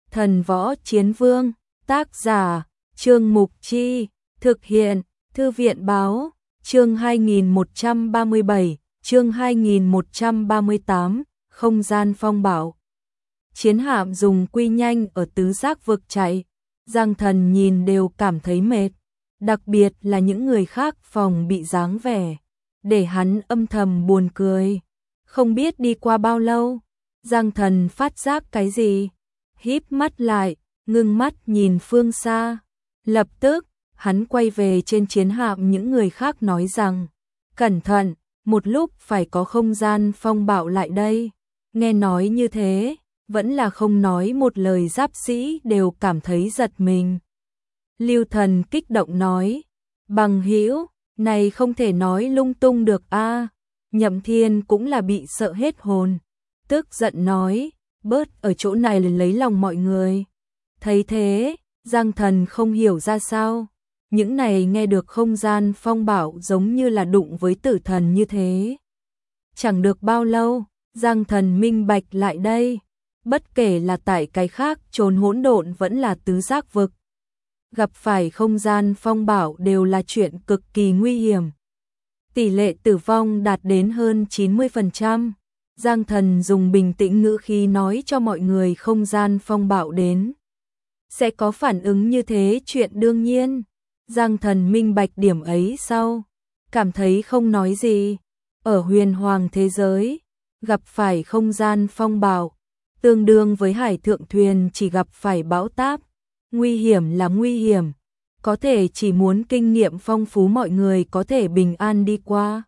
Thần Võ Chiến Vương, tác giả, Trương Mục Chi, thực hiện, Thư viện Báo, chương 2137, chương 2138, không gian phong bảo. Chiến hạm dùng quy nhanh ở tứ giác vực chạy, Giang Thần nhìn đều cảm thấy mệt, đặc biệt là những người khác phòng bị dáng vẻ, để hắn âm thầm buồn cười. Không biết đi qua bao lâu, Giang Thần phát giác cái gì, híp mắt lại, ngưng mắt nhìn phương xa. Lập tức, hắn quay về trên chiến hạm, những người khác nói rằng, cẩn thận, một lúc phải có không gian phong bạo lại đây. Nghe nói như thế, vẫn là không nói một lời, giáp sĩ đều cảm thấy giật mình. Lưu Thần kích động nói, bằng hữu, này không thể nói lung tung được a. Nhậm Thiên cũng là bị sợ hết hồn, tức giận nói, bớt ở chỗ này lấy lòng mọi người. Thấy thế, Giang Thần không hiểu ra sao, những này nghe được không gian phong bảo giống như là đụng với tử thần như thế. Chẳng được bao lâu, Giang Thần minh bạch lại đây, bất kể là tại cái khác chốn hỗn độn vẫn là tứ giác vực, gặp phải không gian phong bảo đều là chuyện cực kỳ nguy hiểm. Tỷ lệ tử vong đạt đến hơn 90%. Giang Thần dùng bình tĩnh ngữ khí nói cho mọi người không gian phong bạo đến sẽ có phản ứng như thế, chuyện đương nhiên. Giang Thần minh bạch điểm ấy sau, cảm thấy không nói gì. Ở huyền hoàng thế giới, gặp phải không gian phong bạo, tương đương với hải thượng thuyền chỉ gặp phải bão táp. Nguy hiểm là nguy hiểm, có thể chỉ muốn kinh nghiệm phong phú mọi người có thể bình an đi qua.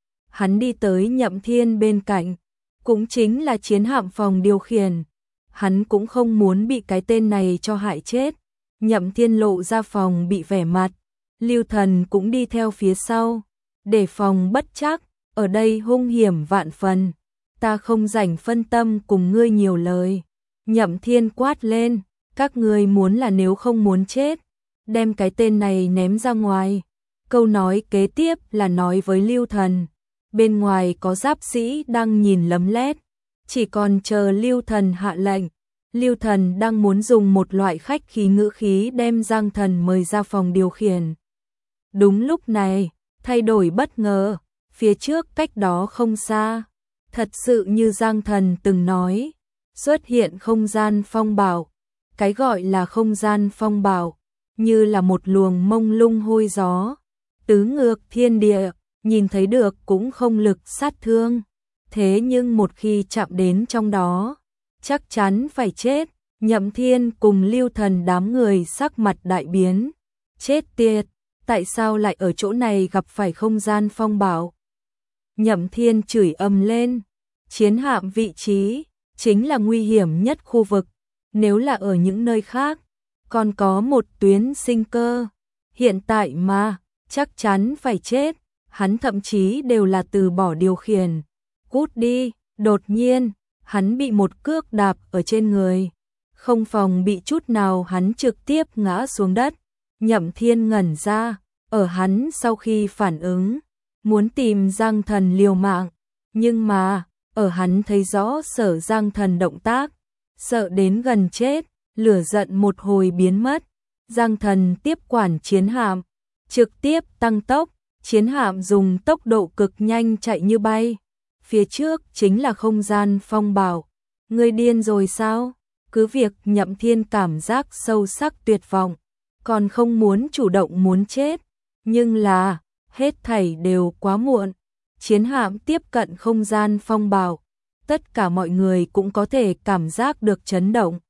Hắn đi tới Nhậm Thiên bên cạnh, cũng chính là chiến hạm phòng điều khiển. Hắn cũng không muốn bị cái tên này cho hại chết. Nhậm Thiên lộ ra phòng bị vẻ mặt, Lưu Thần cũng đi theo phía sau, để phòng bất trắc, ở đây hung hiểm vạn phần, ta không rảnh phân tâm cùng ngươi nhiều lời. Nhậm Thiên quát lên, các ngươi muốn là nếu không muốn chết, đem cái tên này ném ra ngoài. Câu nói kế tiếp là nói với Lưu Thần, bên ngoài có giáp sĩ đang nhìn lấm lét, chỉ còn chờ Lưu Thần hạ lệnh. Lưu Thần đang muốn dùng một loại khách khí ngữ khí đem Giang Thần mời ra phòng điều khiển. Đúng lúc này, thay đổi bất ngờ, phía trước cách đó không xa, thật sự như Giang Thần từng nói, xuất hiện không gian phong bảo. Cái gọi là không gian phong bảo, như là một luồng mông lung hôi gió, tứ ngược thiên địa, nhìn thấy được cũng không lực sát thương. Thế nhưng một khi chạm đến trong đó, chắc chắn phải chết. Nhậm Thiên cùng Lưu Thần đám người sắc mặt đại biến. Chết tiệt, tại sao lại ở chỗ này gặp phải không gian phong bảo? Nhậm Thiên chửi ầm lên, chiến hạm vị trí chính là nguy hiểm nhất khu vực. Nếu là ở những nơi khác, còn có một tuyến sinh cơ. Hiện tại mà, chắc chắn phải chết. Hắn thậm chí đều là từ bỏ điều khiển. Cút đi, đột nhiên, hắn bị một cước đạp ở trên người. Không phòng bị chút nào, hắn trực tiếp ngã xuống đất. Nhậm Thiên ngẩn ra, ở hắn sau khi phản ứng, muốn tìm Giang Thần liều mạng. Nhưng mà, ở hắn thấy rõ sở Giang Thần động tác, sợ đến gần chết, lửa giận một hồi biến mất. Giang Thần tiếp quản chiến hạm, trực tiếp tăng tốc, chiến hạm dùng tốc độ cực nhanh chạy như bay. Phía trước chính là không gian phong bảo. Ngươi điên rồi sao? Cứ việc Nhậm Thiên cảm giác sâu sắc tuyệt vọng, còn không muốn chủ động muốn chết, nhưng là hết thảy đều quá muộn. Chiến hạm tiếp cận không gian phong bảo, tất cả mọi người cũng có thể cảm giác được chấn động.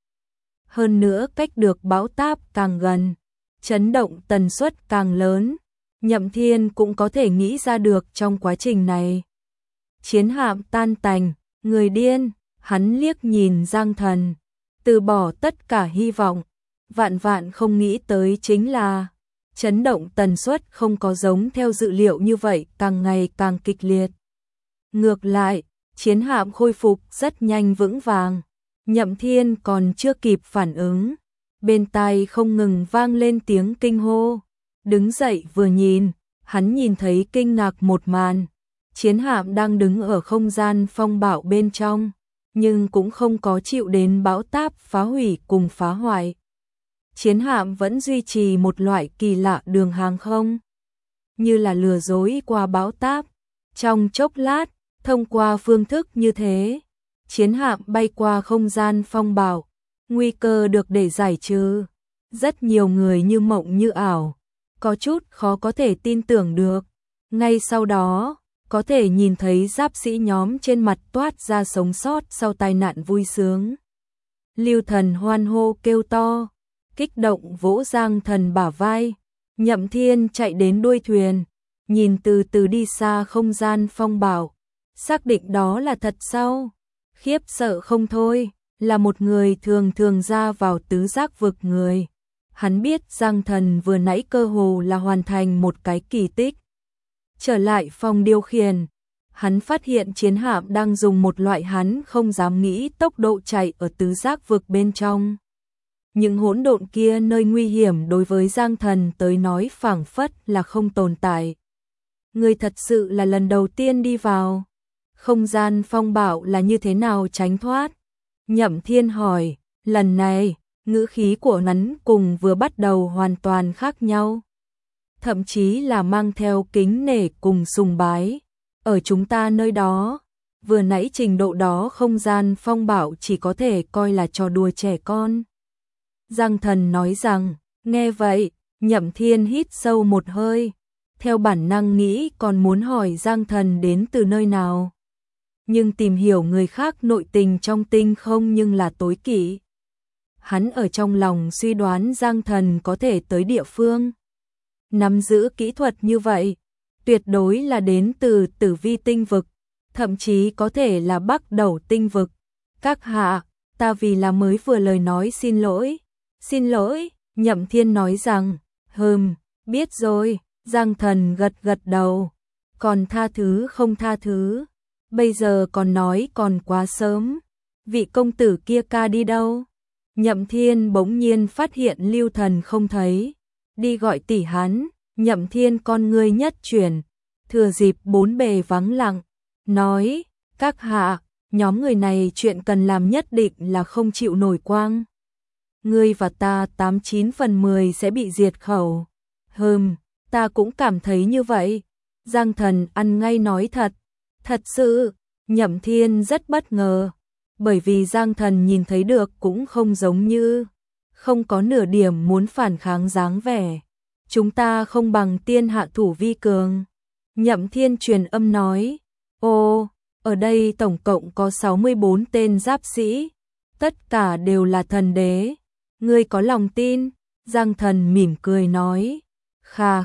Hơn nữa cách được bão táp càng gần, chấn động tần suất càng lớn. Nhậm Thiên cũng có thể nghĩ ra được trong quá trình này. Chiến hạm tan tành, người điên, hắn liếc nhìn Giang Thần, từ bỏ tất cả hy vọng. Vạn vạn không nghĩ tới chính là chấn động tần suất không có giống theo dự liệu như vậy, càng ngày càng kịch liệt. Ngược lại, chiến hạm khôi phục rất nhanh vững vàng. Nhậm Thiên còn chưa kịp phản ứng, bên tai không ngừng vang lên tiếng kinh hô. Đứng dậy vừa nhìn, hắn nhìn thấy kinh ngạc một màn. Chiến hạm đang đứng ở không gian phong bạo bên trong, nhưng cũng không có chịu đến bão táp phá hủy cùng phá hoại. Chiến hạm vẫn duy trì một loại kỳ lạ đường hàng không, như là lừa dối qua bão táp. Trong chốc lát, thông qua phương thức như thế, chiến hạm bay qua không gian phong bạo, nguy cơ được để giải trừ. Rất nhiều người như mộng như ảo, có chút khó có thể tin tưởng được. Ngay sau đó, có thể nhìn thấy giáp sĩ nhóm trên mặt toát ra sống sót sau tai nạn vui sướng. Lưu Thần hoan hô kêu to, kích động vỗ Giang Thần bả vai. Nhậm Thiên chạy đến đuôi thuyền, nhìn từ từ đi xa không gian phong bạo, xác định đó là thật sau. Khiếp sợ không thôi, là một người thường thường ra vào tứ giác vực người. Hắn biết Giang Thần vừa nãy cơ hồ là hoàn thành một cái kỳ tích. Trở lại phòng điều khiển, hắn phát hiện chiến hạm đang dùng một loại hắn không dám nghĩ tốc độ chạy ở tứ giác vực bên trong. Những hỗn độn kia nơi nguy hiểm đối với Giang Thần tới nói phảng phất là không tồn tại. Người thật sự là lần đầu tiên đi vào. Không gian phong bạo là như thế nào tránh thoát? Nhậm Thiên hỏi, lần này, ngữ khí của hắn cùng vừa bắt đầu hoàn toàn khác nhau. Thậm chí là mang theo kính nể cùng sùng bái. Ở chúng ta nơi đó, vừa nãy trình độ đó không gian phong bạo chỉ có thể coi là trò đùa trẻ con. Giang Thần nói rằng, nghe vậy, Nhậm Thiên hít sâu một hơi, theo bản năng nghĩ còn muốn hỏi Giang Thần đến từ nơi nào. Nhưng tìm hiểu người khác nội tình trong tinh không nhưng là tối kỵ. Hắn ở trong lòng suy đoán Giang Thần có thể tới địa phương nắm giữ kỹ thuật như vậy, tuyệt đối là đến từ Tử Vi tinh vực, thậm chí có thể là Bắc Đẩu tinh vực. Các hạ, ta vì là mới vừa lời nói xin lỗi. Xin lỗi, Nhậm Thiên nói rằng, biết rồi. Giang Thần gật gật đầu, còn tha thứ không tha thứ, bây giờ còn nói còn quá sớm. Vị công tử kia ca đi đâu? Nhậm Thiên bỗng nhiên phát hiện Lưu Thần không thấy, đi gọi tỷ hắn. Nhậm Thiên con ngươi nhất chuyển, thừa dịp bốn bề vắng lặng, nói, các hạ, nhóm người này chuyện cần làm nhất định là không chịu nổi quang. Ngươi và ta 89/10 sẽ bị diệt khẩu. Ta cũng cảm thấy như vậy. Giang Thần ăn ngay nói thật. Thật sự, Nhậm Thiên rất bất ngờ, bởi vì Giang Thần nhìn thấy được cũng không giống như, không có nửa điểm muốn phản kháng dáng vẻ. Chúng ta không bằng tiên hạ thủ vi cường. Nhậm Thiên truyền âm nói, ở đây tổng cộng có 64 tên giáp sĩ, tất cả đều là thần đế. Ngươi có lòng tin? Giang Thần mỉm cười nói, khà,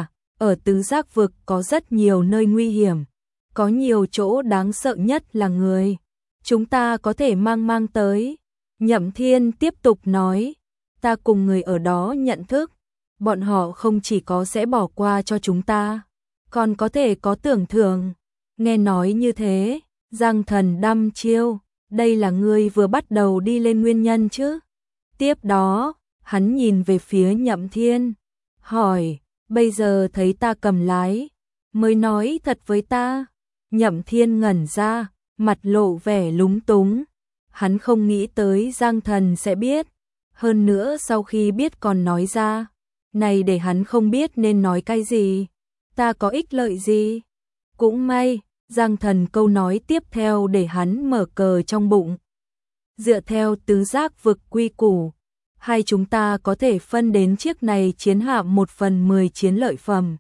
ở tứ giác vực có rất nhiều nơi nguy hiểm, có nhiều chỗ đáng sợ nhất là người. Chúng ta có thể mang tới. Nhậm Thiên tiếp tục nói, ta cùng người ở đó nhận thức, bọn họ không chỉ có sẽ bỏ qua cho chúng ta, còn có thể có tưởng thưởng. Nghe nói như thế, Giang Thần đăm chiêu, đây là ngươi vừa bắt đầu đi lên nguyên nhân chứ? Tiếp đó, hắn nhìn về phía Nhậm Thiên, hỏi, bây giờ thấy ta cầm lái, mới nói thật với ta. Nhậm Thiên ngẩn ra, mặt lộ vẻ lúng túng. Hắn không nghĩ tới Giang Thần sẽ biết, hơn nữa sau khi biết còn nói ra. Này để hắn không biết nên nói cái gì. Ta có ích lợi gì? Cũng may, Giang Thần câu nói tiếp theo để hắn mở cờ trong bụng. Dựa theo tứ giác vực quy củ, hai chúng ta có thể phân đến chiếc này chiến hạm 1/10 chiến lợi phẩm.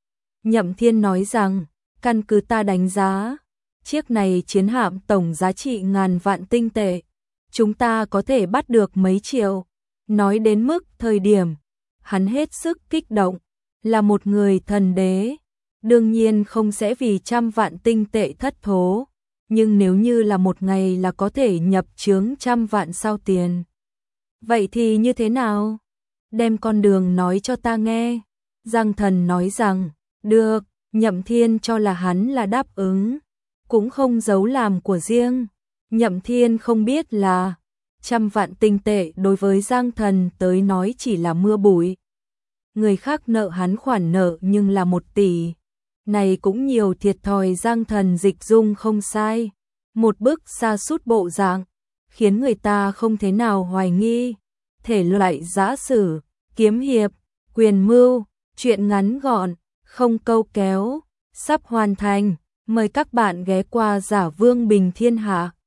Nhậm Thiên nói rằng, căn cứ ta đánh giá, chiếc này chiến hạm tổng giá trị ngàn vạn tinh tệ, chúng ta có thể bắt được mấy triệu. Nói đến mức thời điểm, hắn hết sức kích động, là một người thần đế, đương nhiên không sẽ vì 100 vạn tinh tệ thất thố, nhưng nếu như là một ngày là có thể nhập chướng 100 vạn sao tiền. Vậy thì như thế nào? Đem con đường nói cho ta nghe. Giang Thần nói rằng, được. Nhậm Thiên cho là hắn là đáp ứng, cũng không giấu làm của riêng. Nhậm Thiên không biết là 100 vạn tinh tệ đối với Giang Thần tới nói chỉ là mưa bụi. Người khác nợ hắn khoản nợ nhưng là 1 tỷ. Này cũng nhiều thiệt thòi. Giang Thần dịch dung không sai, một bức sa sút bộ dạng, khiến người ta không thể nào hoài nghi. Thể loại giã sử, kiếm hiệp, quyền mưu, truyện ngắn gọn, không câu kéo, sắp hoàn thành. Mời các bạn ghé qua Giả Vương Bình Thiên Hạ.